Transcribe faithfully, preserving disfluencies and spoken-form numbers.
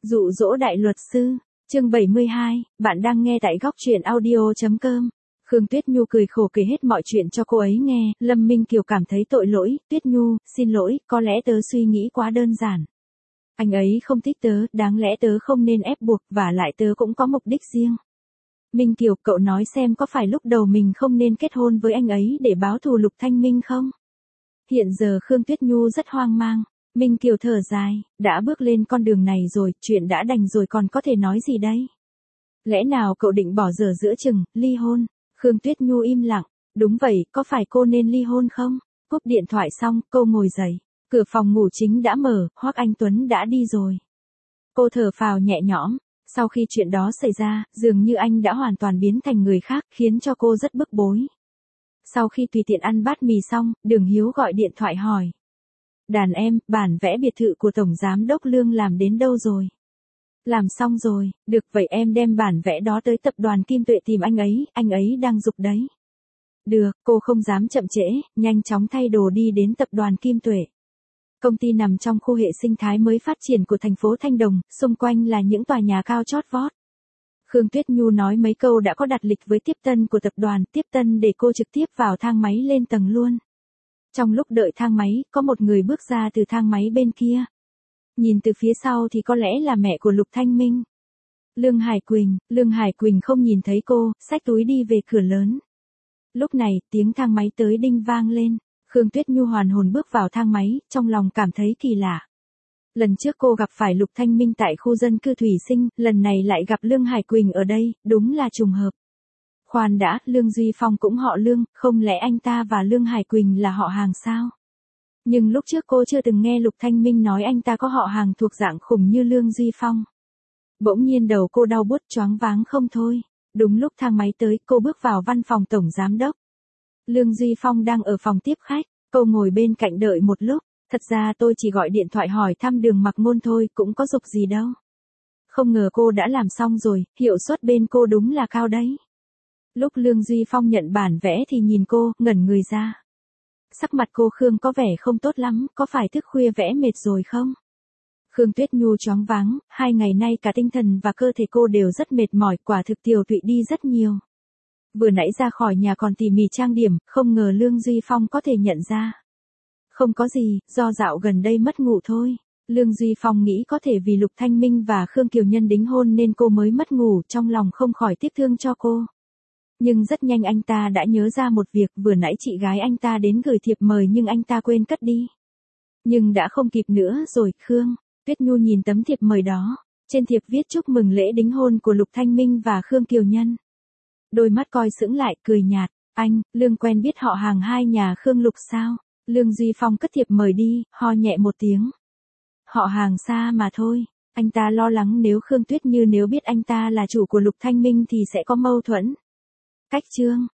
Dụ dỗ đại luật sư, chương bảy mươi hai, bạn đang nghe tại góc truyện audio chấm com. Khương Tuyết Nhu cười khổ kể hết mọi chuyện cho cô ấy nghe, Lâm Minh Kiều cảm thấy tội lỗi, Tuyết Nhu, xin lỗi, có lẽ tớ suy nghĩ quá đơn giản. Anh ấy không thích tớ, đáng lẽ tớ không nên ép buộc, và lại tớ cũng có mục đích riêng. Minh Kiều, cậu nói xem có phải lúc đầu mình không nên kết hôn với anh ấy để báo thù Lục Thanh Minh không? Hiện giờ Khương Tuyết Nhu rất hoang mang. Minh Kiều thở dài, đã bước lên con đường này rồi, chuyện đã đành rồi còn có thể nói gì đây? Lẽ nào cậu định bỏ dở giữa chừng, ly hôn? Khương Tuyết Nhu im lặng, đúng vậy, có phải cô nên ly hôn không? Cúp điện thoại xong, cô ngồi dậy, cửa phòng ngủ chính đã mở, Hoắc Anh Tuấn đã đi rồi. Cô thở phào nhẹ nhõm, sau khi chuyện đó xảy ra, dường như anh đã hoàn toàn biến thành người khác, khiến cho cô rất bức bối. Sau khi tùy tiện ăn bát mì xong, Đường Hiếu gọi điện thoại hỏi. Đàn em, bản vẽ biệt thự của Tổng Giám Đốc Lương làm đến đâu rồi? Làm xong rồi, được vậy em đem bản vẽ đó tới tập đoàn Kim Tuệ tìm anh ấy, anh ấy đang giục đấy. Được, cô không dám chậm trễ, nhanh chóng thay đồ đi đến tập đoàn Kim Tuệ. Công ty nằm trong khu hệ sinh thái mới phát triển của thành phố Thanh Đồng, xung quanh là những tòa nhà cao chót vót. Khương Tuyết Nhu nói mấy câu đã có đặt lịch với tiếp tân của tập đoàn, tiếp tân để cô trực tiếp vào thang máy lên tầng luôn. Trong lúc đợi thang máy, có một người bước ra từ thang máy bên kia. Nhìn từ phía sau thì có lẽ là mẹ của Lục Thanh Minh. Lương Hải Quỳnh, Lương Hải Quỳnh không nhìn thấy cô, xách túi đi về cửa lớn. Lúc này, tiếng thang máy tới đinh vang lên. Khương Tuyết Nhu hoàn hồn bước vào thang máy, trong lòng cảm thấy kỳ lạ. Lần trước cô gặp phải Lục Thanh Minh tại khu dân cư Thủy Sinh, lần này lại gặp Lương Hải Quỳnh ở đây, đúng là trùng hợp. Khoan đã, Lương Duy Phong cũng họ Lương, không lẽ anh ta và Lương Hải Quỳnh là họ hàng sao? Nhưng lúc trước cô chưa từng nghe Lục Thanh Minh nói anh ta có họ hàng thuộc dạng khủng như Lương Duy Phong. Bỗng nhiên đầu cô đau buốt choáng váng không thôi. Đúng lúc thang máy tới, cô bước vào văn phòng tổng giám đốc. Lương Duy Phong đang ở phòng tiếp khách, cô ngồi bên cạnh đợi một lúc. Thật ra tôi chỉ gọi điện thoại hỏi thăm Đường Mặc Ngôn thôi, cũng có giục gì đâu. Không ngờ cô đã làm xong rồi, hiệu suất bên cô đúng là cao đấy. Lúc Lương Duy Phong nhận bản vẽ thì nhìn cô, ngẩn người ra. Sắc mặt cô Khương có vẻ không tốt lắm, có phải thức khuya vẽ mệt rồi không? Khương Tuyết Nhu choáng váng, hai ngày nay cả tinh thần và cơ thể cô đều rất mệt mỏi, quả thực tiều tụy đi rất nhiều. Vừa nãy ra khỏi nhà còn tỉ mỉ trang điểm, không ngờ Lương Duy Phong có thể nhận ra. Không có gì, do dạo gần đây mất ngủ thôi. Lương Duy Phong nghĩ có thể vì Lục Thanh Minh và Khương Kiều Nhân đính hôn nên cô mới mất ngủ, trong lòng không khỏi tiếc thương cho cô. Nhưng rất nhanh anh ta đã nhớ ra một việc, vừa nãy chị gái anh ta đến gửi thiệp mời nhưng anh ta quên cất đi. Nhưng đã không kịp nữa rồi, Khương. Tuyết Nhu nhìn tấm thiệp mời đó, trên thiệp viết chúc mừng lễ đính hôn của Lục Thanh Minh và Khương Kiều Nhân. Đôi mắt coi sững lại, cười nhạt, anh, Lương quen biết họ hàng hai nhà Khương Lục sao? Lương Duy Phong cất thiệp mời đi, ho nhẹ một tiếng. Họ hàng xa mà thôi, anh ta lo lắng nếu Khương Tuyết Như nếu biết anh ta là chủ của Lục Thanh Minh thì sẽ có mâu thuẫn. Cách chương,